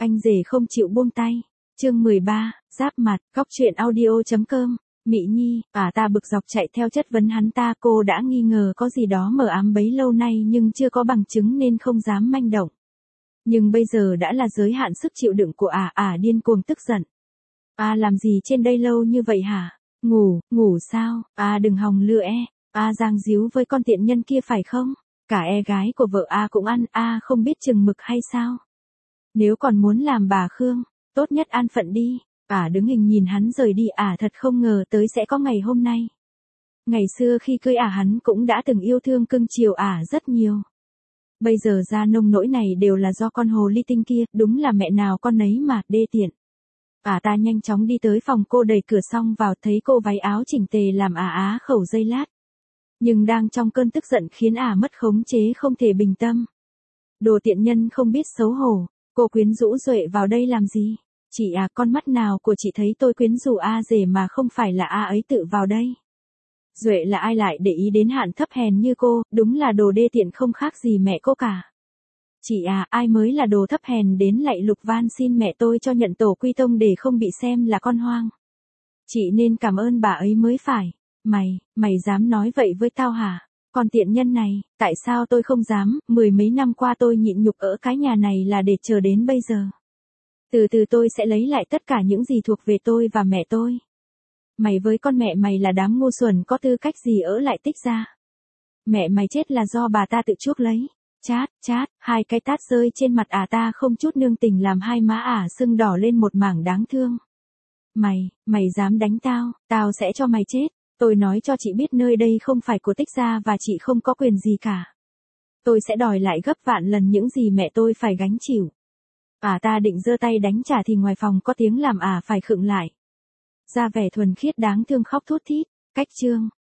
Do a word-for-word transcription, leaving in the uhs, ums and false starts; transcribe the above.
Anh rể không chịu buông tay. Chương mười ba, giáp mặt, góc truyện audio chấm com. Mị Nhi, à ta bực dọc chạy theo chất vấn hắn ta, cô đã nghi ngờ có gì đó mờ ám bấy lâu nay nhưng chưa có bằng chứng nên không dám manh động. Nhưng bây giờ đã là giới hạn sức chịu đựng của ả, ả điên cuồng tức giận. À làm gì trên đây lâu như vậy hả? Ngủ, ngủ sao? À đừng hòng lừa e. À giang díu với con tiện nhân kia phải không? Cả e gái của vợ A cũng ăn, A không biết chừng mực hay sao? Nếu còn muốn làm bà Khương, tốt nhất an phận đi. Ả đứng hình nhìn hắn rời đi, ả thật không ngờ tới sẽ có ngày hôm nay. Ngày xưa khi cưới ả hắn cũng đã từng yêu thương cưng chiều ả rất nhiều. Bây giờ ra nông nỗi này đều là do con hồ ly tinh kia, đúng là mẹ nào con nấy mà, đê tiện. Ả ta nhanh chóng đi tới phòng cô, đẩy cửa xong vào, thấy cô váy áo chỉnh tề làm ả á khẩu giây lát. Nhưng đang trong cơn tức giận khiến ả mất khống chế không thể bình tâm. Đồ tiện nhân không biết xấu hổ, cô quyến rũ Duệ vào đây làm gì? Chị à, con mắt nào của chị thấy tôi quyến rũ A rể mà không phải là A ấy tự vào đây? Duệ là ai lại để ý đến hạn thấp hèn như cô, đúng là đồ đê tiện không khác gì mẹ cô cả. Chị à, ai mới là đồ thấp hèn đến lạy lục van xin mẹ tôi cho nhận tổ quy tông để không bị xem là con hoang. Chị nên cảm ơn bà ấy mới phải. Mày, mày dám nói vậy với tao hả? Còn tiện nhân này, tại sao tôi không dám, mười mấy năm qua tôi nhịn nhục ở cái nhà này là để chờ đến bây giờ. Từ từ tôi sẽ lấy lại tất cả những gì thuộc về tôi và mẹ tôi. Mày với con mẹ mày là đám ngu xuẩn, có tư cách gì ở lại Tích Gia? Mẹ mày chết là do bà ta tự chuốc lấy. Chát, chát, hai cái tát rơi trên mặt ả ta không chút nương tình làm hai má ả sưng đỏ lên một mảng đáng thương. Mày, mày dám đánh tao, tao sẽ cho mày chết. Tôi nói cho chị biết nơi đây không phải của Tích Gia và chị không có quyền gì cả. Tôi sẽ đòi lại gấp vạn lần những gì mẹ tôi phải gánh chịu. Ả ta định giơ tay đánh trả thì ngoài phòng có tiếng làm ả phải khựng lại. Ra vẻ thuần khiết đáng thương khóc thút thít. Cách chương.